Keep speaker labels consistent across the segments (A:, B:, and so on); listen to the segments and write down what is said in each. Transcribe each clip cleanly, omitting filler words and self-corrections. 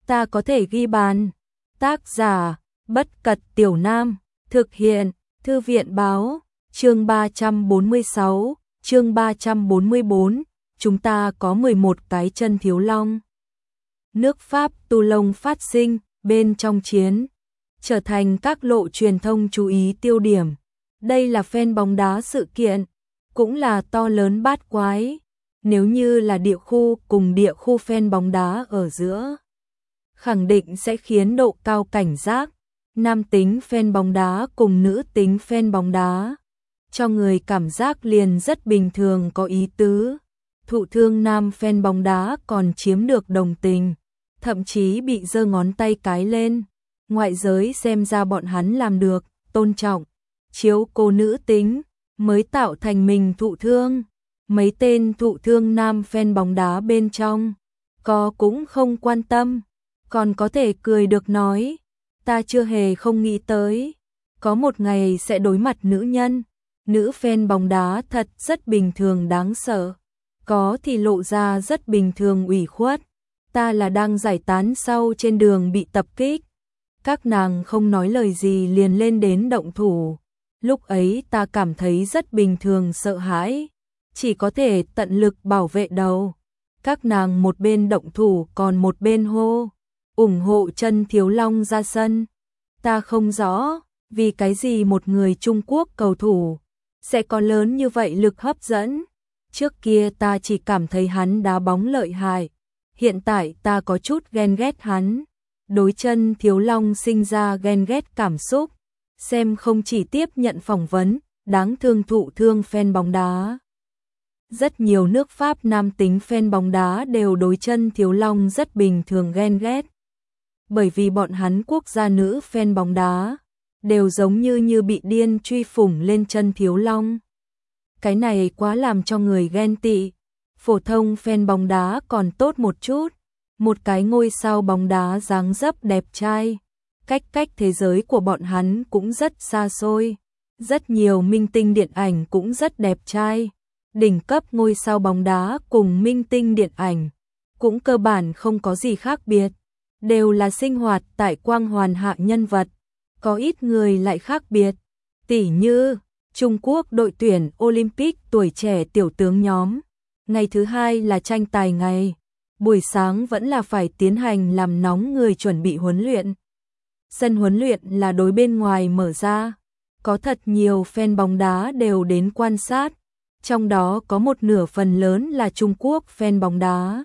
A: ta có thể ghi bàn. Tác giả, Bất Cật Tiểu Nam, thực hiện, Thư viện Báo, chương 346, chương 344, chúng ta có 11 cái chân thiếu long. Nước Pháp Toulon phát sinh, bên trong chiến, trở thành các lộ truyền thông chú ý tiêu điểm. Đây là fan bóng đá sự kiện, cũng là to lớn bát quái, nếu như là địa khu cùng địa khu fan bóng đá ở giữa. Khẳng định sẽ khiến độ cao cảnh giác, nam tính fan bóng đá cùng nữ tính fan bóng đá. Cho người cảm giác liền rất bình thường có ý tứ. Thụ thương nam fan bóng đá còn chiếm được đồng tình, thậm chí bị giơ ngón tay cái lên. Ngoại giới xem ra bọn hắn làm được, tôn trọng, chiếu cố nữ tính, mới tạo thành mình thụ thương. Mấy tên thụ thương nam fan bóng đá bên trong, có cũng không quan tâm, còn có thể cười được nói, ta chưa hề không nghĩ tới, có một ngày sẽ đối mặt nữ nhân. Nữ fan bóng đá thật rất bình thường đáng sợ, có thì lộ ra rất bình thường ủy khuất. Ta là đang giải tán sau trên đường bị tập kích. Các nàng không nói lời gì liền lên đến động thủ. Lúc ấy ta cảm thấy rất bình thường sợ hãi, chỉ có thể tận lực bảo vệ đầu. Các nàng một bên động thủ còn một bên hô, ủng hộ chân thiếu long ra sân. Ta không rõ, vì cái gì một người Trung Quốc cầu thủ sẽ có lớn như vậy lực hấp dẫn. Trước kia ta chỉ cảm thấy hắn đá bóng lợi hại, hiện tại ta có chút ghen ghét hắn. Đối chân thiếu long sinh ra ghen ghét cảm xúc, xem không chỉ tiếp nhận phỏng vấn, đáng thương thụ thương fan bóng đá. Rất nhiều nước Pháp nam tính fan bóng đá đều đối chân thiếu long rất bình thường ghen ghét. Bởi vì bọn hắn quốc gia nữ fan bóng đá đều giống như bị điên truy phủng lên chân thiếu long. Cái này quá làm cho người ghen tị. Phổ thông fan bóng đá còn tốt một chút, một cái ngôi sao bóng đá dáng dấp đẹp trai, cách thế giới của bọn hắn cũng rất xa xôi. Rất nhiều minh tinh điện ảnh cũng rất đẹp trai. Đỉnh cấp ngôi sao bóng đá cùng minh tinh điện ảnh cũng cơ bản không có gì khác biệt, đều là sinh hoạt tại quang hoàn hạ nhân vật. Có ít người lại khác biệt, tỉ như Trung Quốc đội tuyển Olympic tuổi trẻ tiểu tướng nhóm. Ngày thứ hai là tranh tài ngày, buổi sáng vẫn là phải tiến hành làm nóng người chuẩn bị huấn luyện. Sân huấn luyện là đối bên ngoài mở ra, có thật nhiều fan bóng đá đều đến quan sát, trong đó có một nửa phần lớn là Trung Quốc fan bóng đá.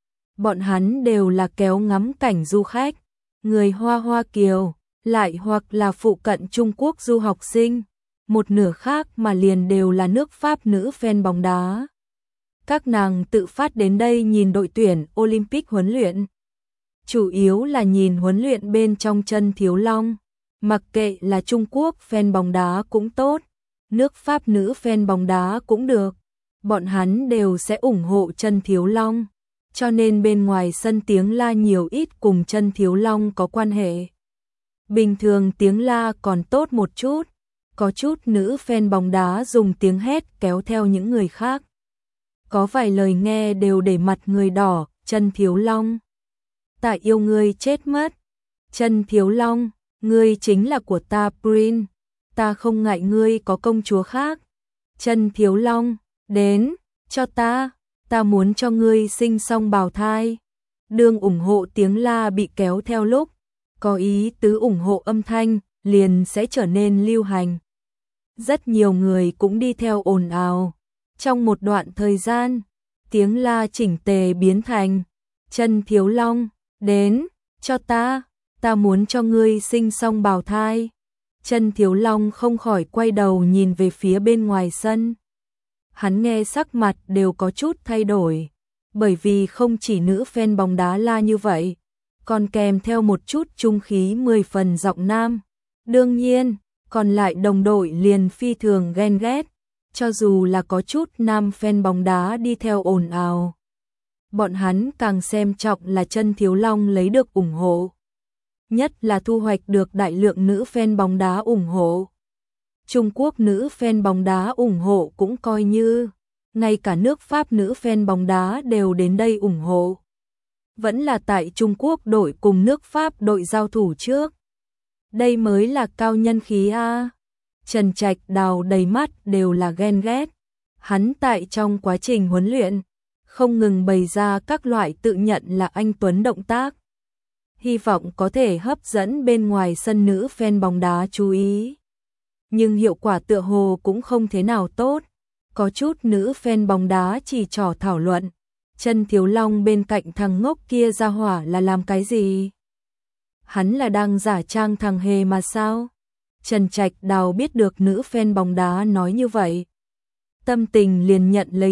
A: Bọn hắn đều là kéo ngắm cảnh du khách, người Hoa Kiều, lại hoặc là phụ cận Trung Quốc du học sinh, một nửa khác mà liền đều là nước Pháp nữ fan bóng đá. Các nàng tự phát đến đây nhìn đội tuyển Olympic huấn luyện. Chủ yếu là nhìn huấn luyện bên trong chân thiếu long, mặc kệ là Trung Quốc fan bóng đá cũng tốt, nước Pháp nữ fan bóng đá cũng được, bọn hắn đều sẽ ủng hộ chân thiếu long, cho nên bên ngoài sân tiếng la nhiều ít cùng chân thiếu long có quan hệ. Bình thường tiếng la còn tốt một chút, có chút nữ fan bóng đá dùng tiếng hét kéo theo những người khác. Có vài lời nghe đều để mặt người đỏ, chân thiếu long. Ta yêu ngươi chết mất. Chân thiếu long, ngươi chính là của ta Prince. Ta không ngại ngươi có công chúa khác. Chân thiếu long, đến, cho ta muốn cho ngươi sinh xong bào thai. Đường ủng hộ tiếng la bị kéo theo lúc, có ý tứ ủng hộ âm thanh, liền sẽ trở nên lưu hành. Rất nhiều người cũng đi theo ồn ào. Trong một đoạn thời gian, tiếng la chỉnh tề biến thành chân thiếu long, đến, cho ta muốn cho ngươi sinh xong bào thai. Chân thiếu long không khỏi quay đầu nhìn về phía bên ngoài sân. Hắn nghe sắc mặt đều có chút thay đổi, bởi vì không chỉ nữ fan bóng đá la như vậy, còn kèm theo một chút trung khí 10 phần giọng nam. Đương nhiên, còn lại đồng đội liền phi thường ghen ghét, cho dù là có chút nam fan bóng đá đi theo ồn ào. Bọn hắn càng xem trọng là chân thiếu long lấy được ủng hộ, nhất là thu hoạch được đại lượng nữ fan bóng đá ủng hộ. Trung Quốc nữ fan bóng đá ủng hộ cũng coi như, ngay cả nước Pháp nữ fan bóng đá đều đến đây ủng hộ. vẫn là tại Trung Quốc đội cùng nước Pháp đội giao thủ trước. Đây mới là cao nhân khí a. Trần Trạch Đào đầy mắt đều là ghen ghét. Hắn tại trong quá trình huấn luyện, không ngừng bày ra các loại tự nhận là anh tuấn động tác. Hy vọng có thể hấp dẫn bên ngoài sân nữ fan bóng đá chú ý. Nhưng hiệu quả tựa hồ cũng không thế nào tốt. Có chút nữ fan bóng đá chỉ trỏ thảo luận. Trần Thiếu Long bên cạnh thằng ngốc kia ra hỏa là làm cái gì? Hắn là đang giả trang thằng hề mà sao? Trần Trạch Đào biết được nữ fan bóng đá nói như vậy. Tâm tình liền nhận lấy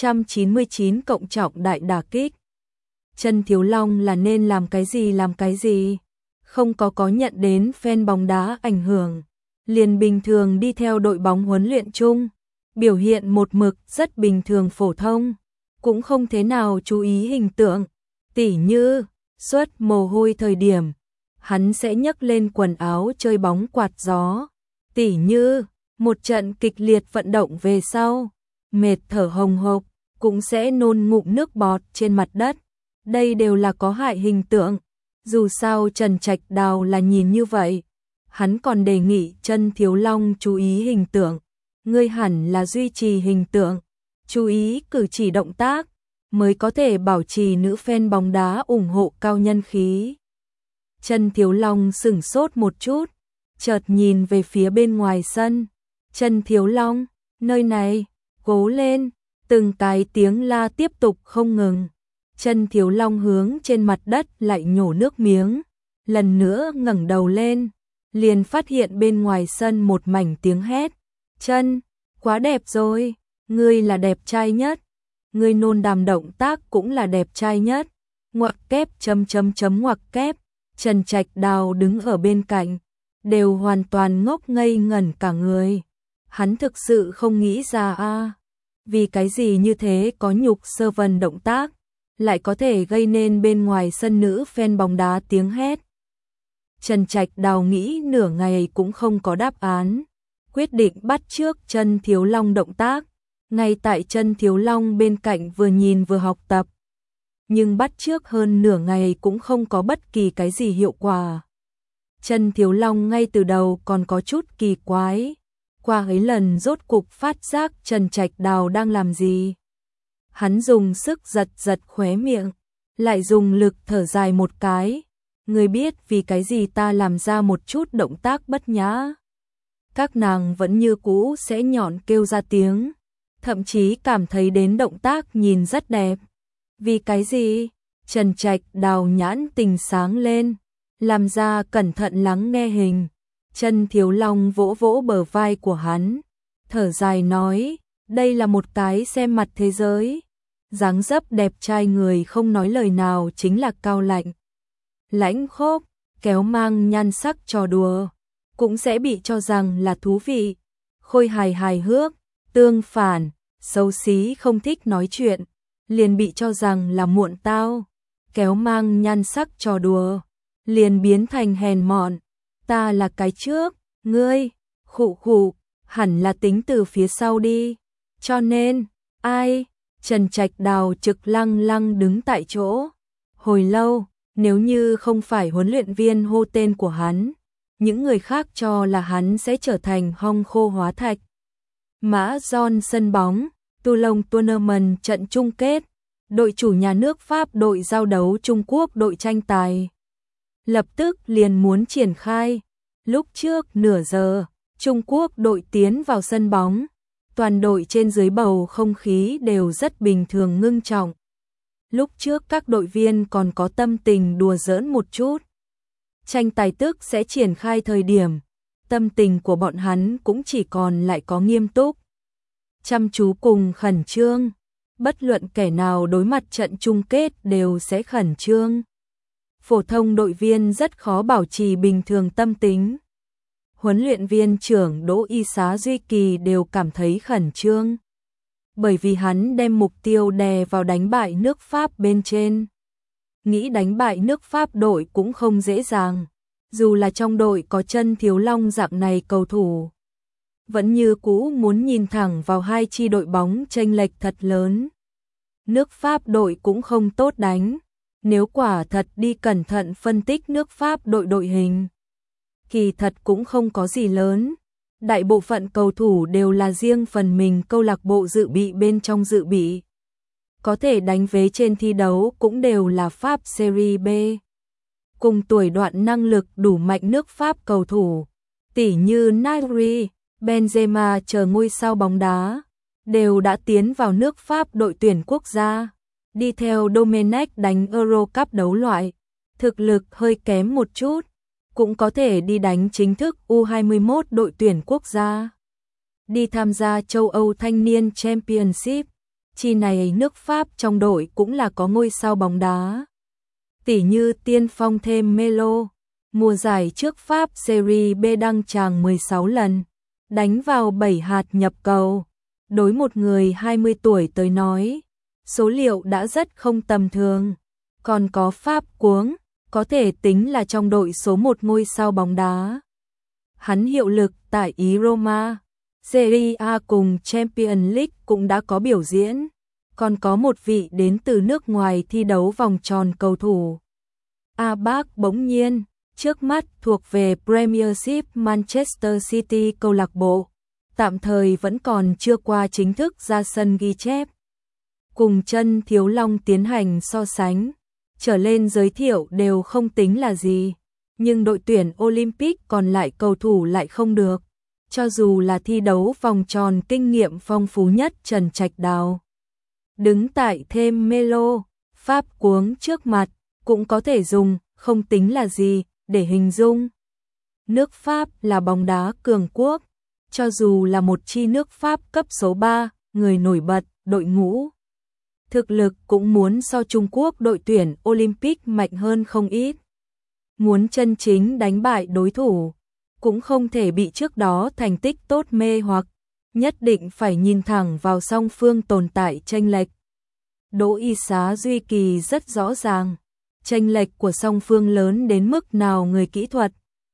A: 999 cộng trọng đại đả kích. Trần Thiếu Long là nên làm cái gì? Không có nhận đến fan bóng đá ảnh hưởng. Liền bình thường đi theo đội bóng huấn luyện chung. Biểu hiện một mực rất bình thường phổ thông. Cũng không thế nào chú ý hình tượng. Tỉ như, suốt mồ hôi thời điểm. Hắn sẽ nhấc lên quần áo chơi bóng quạt gió. Tỉ như, một trận kịch liệt vận động về sau. Mệt thở hồng hộc, cũng sẽ nôn ngụm nước bọt trên mặt đất. Đây đều là có hại hình tượng. Dù sao Trần Trạch Đào là nhìn như vậy. Hắn còn đề nghị Trần Thiếu Long chú ý hình tượng. Ngươi hẳn là duy trì hình tượng, chú ý cử chỉ động tác, mới có thể bảo trì nữ fan bóng đá ủng hộ cao nhân khí. Trần Thiếu Long sửng sốt một chút, chợt nhìn về phía bên ngoài sân. Trần Thiếu Long, nơi này, cố lên, từng cái tiếng la tiếp tục không ngừng. Trần Thiếu Long hướng trên mặt đất lại nhổ nước miếng, lần nữa ngẩng đầu lên, liền phát hiện bên ngoài sân một mảnh tiếng hét. Trần, quá đẹp rồi, ngươi là đẹp trai nhất, ngươi nôn đàm động tác cũng là đẹp trai nhất. Ngoặc kép ngoặc kép. Trần Trạch Đào đứng ở bên cạnh, đều hoàn toàn ngốc ngây ngẩn cả người. Hắn thực sự không nghĩ ra vì cái gì như thế có nhục sơ vần động tác, lại có thể gây nên bên ngoài sân nữ fan bóng đá tiếng hét. Trần Trạch Đào nghĩ nửa ngày cũng không có đáp án, quyết định bắt chước Trần Thiếu Long động tác, ngay tại Trần Thiếu Long bên cạnh vừa nhìn vừa học tập. Nhưng bắt chước hơn nửa ngày cũng không có bất kỳ cái gì hiệu quả. Trần Thiếu Long ngay từ đầu còn có chút kỳ quái, qua ấy lần rốt cục phát giác Trần Trạch Đào đang làm gì. Hắn dùng sức giật giật khóe miệng, lại dùng lực thở dài một cái. Ngươi biết vì cái gì ta làm ra một chút động tác bất nhã? Các nàng vẫn như cũ sẽ nhọn kêu ra tiếng, thậm chí cảm thấy đến động tác nhìn rất đẹp. Vì cái gì? Trần Trạch Đào nhãn tình sáng lên, làm ra cẩn thận lắng nghe hình. Trần Thiếu Long vỗ vỗ bờ vai của hắn, thở dài nói, đây là một cái xem mặt thế giới. Dáng dấp đẹp trai người không nói lời nào chính là cao lạnh, lãnh khốc, kéo mang nhan sắc trò đùa, cũng sẽ bị cho rằng là thú vị, khôi hài hước. Tương phản, xấu xí không thích nói chuyện, liền bị cho rằng là muộn tao, kéo mang nhan sắc trò đùa, liền biến thành hèn mọn. Ta là cái trước, ngươi, khụ, hẳn là tính từ phía sau đi. Cho nên, ai? Trần Trạch Đào trực lăng đứng tại chỗ. Hồi lâu, nếu như không phải huấn luyện viên hô tên của hắn, những người khác cho là hắn sẽ trở thành hong khô hóa thạch. Mã John sân bóng, Toulon Tournament trận chung kết, đội chủ nhà nước Pháp đội giao đấu Trung Quốc đội tranh tài. Lập tức liền muốn triển khai. Lúc trước nửa giờ, Trung Quốc đội tiến vào sân bóng. Toàn đội trên dưới bầu không khí đều rất bình thường ngưng trọng. Lúc trước các đội viên còn có tâm tình đùa giỡn một chút. Tranh tài tức sẽ triển khai thời điểm, tâm tình của bọn hắn cũng chỉ còn lại có nghiêm túc, chăm chú cùng khẩn trương. Bất luận kẻ nào đối mặt trận chung kết đều sẽ khẩn trương. Phổ thông đội viên rất khó bảo trì bình thường tâm tính. Huấn luyện viên trưởng Đỗ Y Xá Duy Kỳ đều cảm thấy khẩn trương, bởi vì hắn đem mục tiêu đè vào đánh bại nước Pháp bên trên. Nghĩ đánh bại nước Pháp đội cũng không dễ dàng, dù là trong đội có Trần Thiếu Long dạng này cầu thủ. Vẫn như cũ muốn nhìn thẳng vào hai chi đội bóng chênh lệch thật lớn. Nước Pháp đội cũng không tốt đánh, Nếu quả thật đi cẩn thận phân tích nước Pháp đội hình, kỳ thật cũng không có gì lớn. Đại bộ phận cầu thủ đều là riêng phần mình câu lạc bộ dự bị bên trong dự bị. Có thể đánh vế trên thi đấu cũng đều là Pháp Serie B. Cùng tuổi đoạn năng lực đủ mạnh nước Pháp cầu thủ, tỉ như Nasri, Benzema chờ ngôi sao bóng đá, đều đã tiến vào nước Pháp đội tuyển quốc gia. Đi theo Domenech đánh Euro Cup đấu loại, thực lực hơi kém một chút, cũng có thể đi đánh chính thức U21 đội tuyển quốc gia. Đi tham gia châu Âu Thanh niên Championship, chi này nước Pháp trong đội cũng là có ngôi sao bóng đá. Tỉ như tiên phong thêm Melo, mùa giải trước Pháp Serie B đăng tràng 16 lần, đánh vào 7 hạt nhập cầu. Đối một người 20 tuổi tới nói, số liệu đã rất không tầm thường. Còn có Pháp Cuống, có thể tính là trong đội số 1 ngôi sao bóng đá. Hắn hiệu lực tại Ý Roma, Serie A cùng Champions League cũng đã có biểu diễn. Còn có một vị đến từ nước ngoài thi đấu vòng tròn cầu thủ. Abac bỗng nhiên, trước mắt thuộc về Premiership Manchester City câu lạc bộ, tạm thời vẫn còn chưa qua chính thức ra sân ghi chép. Cùng Chân Thiếu Long tiến hành so sánh, trở lên giới thiệu đều không tính là gì, nhưng đội tuyển Olympic còn lại cầu thủ lại không được. Cho dù là thi đấu vòng tròn kinh nghiệm phong phú nhất Trần Trạch Đào, đứng tại thêm Melo, Pháp Cuống trước mặt, cũng có thể dùng không tính là gì để hình dung. Nước Pháp là bóng đá cường quốc, cho dù là một chi nước Pháp cấp số 3, người nổi bật, đội ngũ thực lực cũng muốn so Trung Quốc đội tuyển Olympic mạnh hơn không ít. Muốn chân chính đánh bại đối thủ, cũng không thể bị trước đó thành tích tốt mê hoặc, nhất định phải nhìn thẳng vào song phương tồn tại chênh lệch. Đỗ Y Xá Duy Kỳ rất rõ ràng, chênh lệch của song phương lớn đến mức nào người kỹ thuật,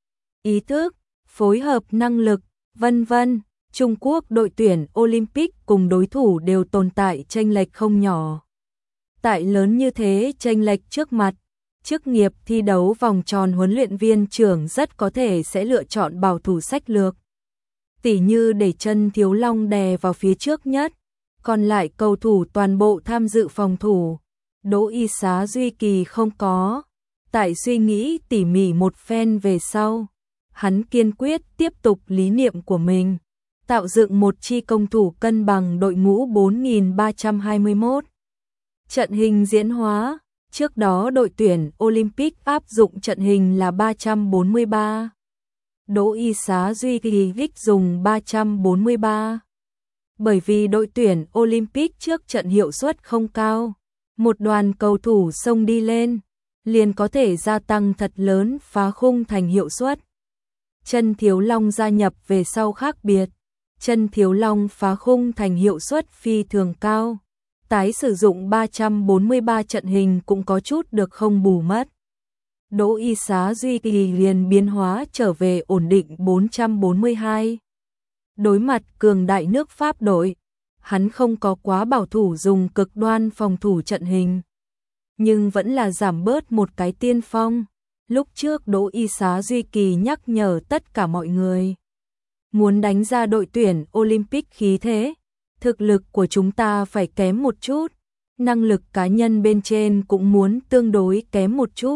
A: ý thức, phối hợp năng lực, vân vân. Trung Quốc đội tuyển Olympic cùng đối thủ đều tồn tại chênh lệch không nhỏ. Tại lớn như thế chênh lệch trước mặt, chức nghiệp thi đấu vòng tròn huấn luyện viên trưởng rất có thể sẽ lựa chọn bảo thủ sách lược. Tỉ như để Chân Thiếu Long đè vào phía trước nhất, còn lại cầu thủ toàn bộ tham dự phòng thủ. Đỗ Y Xá Duy Kỳ không có. Tại suy nghĩ tỉ mỉ một phen về sau, hắn kiên quyết tiếp tục lý niệm của mình, tạo dựng một chi công thủ cân bằng đội ngũ 4321. Trận hình diễn hóa, trước đó đội tuyển Olympic áp dụng trận hình là 343. Đỗ Y Xá Duy Kỳ dùng 343. Bởi vì đội tuyển Olympic trước trận hiệu suất không cao, một đoàn cầu thủ xông đi lên, liền có thể gia tăng thật lớn phá khung thành hiệu suất. Chân Thiếu Long gia nhập về sau khác biệt, Chân Thiếu Long phá khung thành hiệu suất phi thường cao. Tái sử dụng 343 trận hình cũng có chút được không bù mất. Đỗ Y Xá Duy Kỳ liền biến hóa trở về ổn định 442. Đối mặt cường đại nước Pháp đội, hắn không có quá bảo thủ dùng cực đoan phòng thủ trận hình, nhưng vẫn là giảm bớt một cái tiên phong. Lúc trước Đỗ Y Xá Duy Kỳ nhắc nhở tất cả mọi người, muốn đánh ra đội tuyển Olympic khí thế, thực lực của chúng ta phải kém một chút, năng lực cá nhân bên trên cũng muốn tương đối kém một chút.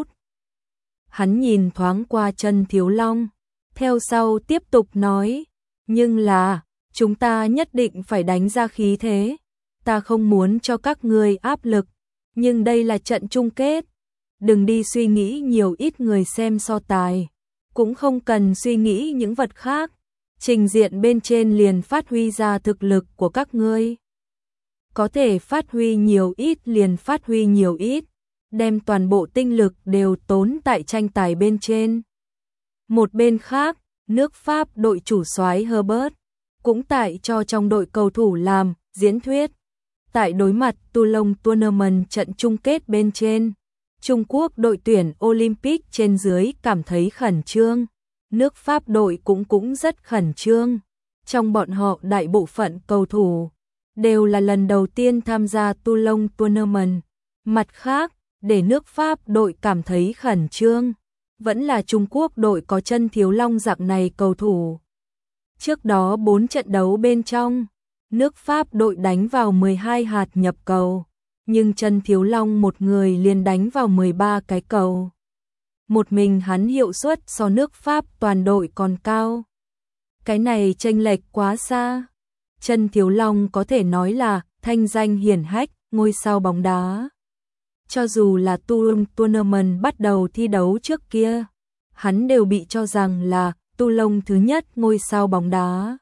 A: Hắn nhìn thoáng qua Chân Thiếu Long, theo sau tiếp tục nói, nhưng là, chúng ta nhất định phải đánh ra khí thế, ta không muốn cho các ngươi áp lực, nhưng đây là trận chung kết, đừng đi suy nghĩ nhiều ít người xem so tài, cũng không cần suy nghĩ những vật khác. Trình diện bên trên liền phát huy ra thực lực của các ngươi. Có thể phát huy nhiều ít liền phát huy nhiều ít, đem toàn bộ tinh lực đều tốn tại tranh tài bên trên. Một bên khác, nước Pháp đội chủ soái Herbert cũng tại cho trong đội cầu thủ làm diễn thuyết. Tại đối mặt Toulon Tournament trận chung kết bên trên, Trung Quốc đội tuyển Olympic trên dưới cảm thấy khẩn trương. Nước Pháp đội cũng rất khẩn trương. Trong bọn họ đại bộ phận cầu thủ đều là lần đầu tiên tham gia Toulon Tournament. Mặt khác, để nước Pháp đội cảm thấy khẩn trương. Vẫn là Trung Quốc đội có chân thiếu long dạng này cầu thủ. Trước đó 4 trận đấu bên trong, nước Pháp đội đánh vào 12 hạt nhập cầu, nhưng chân thiếu long một người liền đánh vào 13 cái cầu. Một mình hắn hiệu suất so nước Pháp toàn đội còn cao. Cái này chênh lệch quá xa. Chân thiếu long có thể nói là thanh danh hiển hách, ngôi sao bóng đá. Cho dù là tournament bắt đầu thi đấu trước kia, hắn đều bị cho rằng là Toulon thứ nhất ngôi sao bóng đá.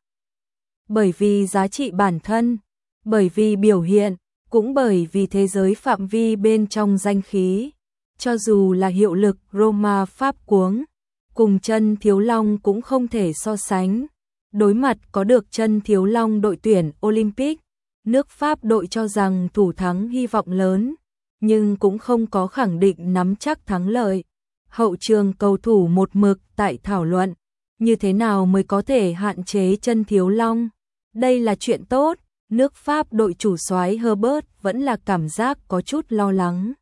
A: Bởi vì giá trị bản thân, bởi vì biểu hiện, cũng bởi vì thế giới phạm vi bên trong danh khí. Cho dù là hiệu lực Roma Pháp cuống, cùng chân thiếu long cũng không thể so sánh. Đối mặt có được chân thiếu long đội tuyển Olympic, nước Pháp đội cho rằng thủ thắng hy vọng lớn, nhưng cũng không có khẳng định nắm chắc thắng lợi. Hậu trường cầu thủ một mực tại thảo luận, như thế nào mới có thể hạn chế chân thiếu long. Đây là chuyện tốt, nước Pháp đội chủ soái Herbert vẫn là cảm giác có chút lo lắng.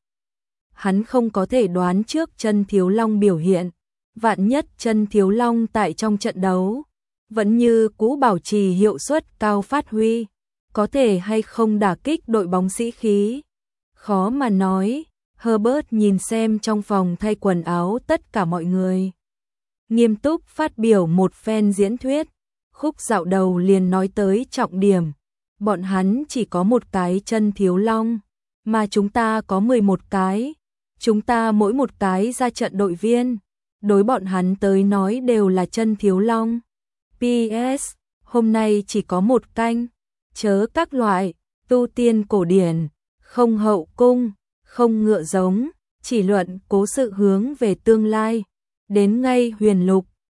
A: Hắn không có thể đoán trước chân thiếu long biểu hiện, vạn nhất chân thiếu long tại trong trận đấu vẫn như cũ bảo trì hiệu suất cao phát huy, có thể hay không đả kích đội bóng sĩ khí. Khó mà nói. Herbert nhìn xem trong phòng thay quần áo tất cả mọi người, nghiêm túc phát biểu một phen diễn thuyết. Khúc dạo đầu liền nói tới trọng điểm, bọn hắn chỉ có một cái chân thiếu long, mà chúng ta có 11 cái, chúng ta mỗi một cái ra trận đội viên, đối bọn hắn tới nói đều là chân thiếu long. PS, hôm nay chỉ có một canh, chớ các loại, tu tiên cổ điển, không hậu cung, không ngựa giống, chỉ luận cố sự hướng về tương lai, đến ngay huyền lục,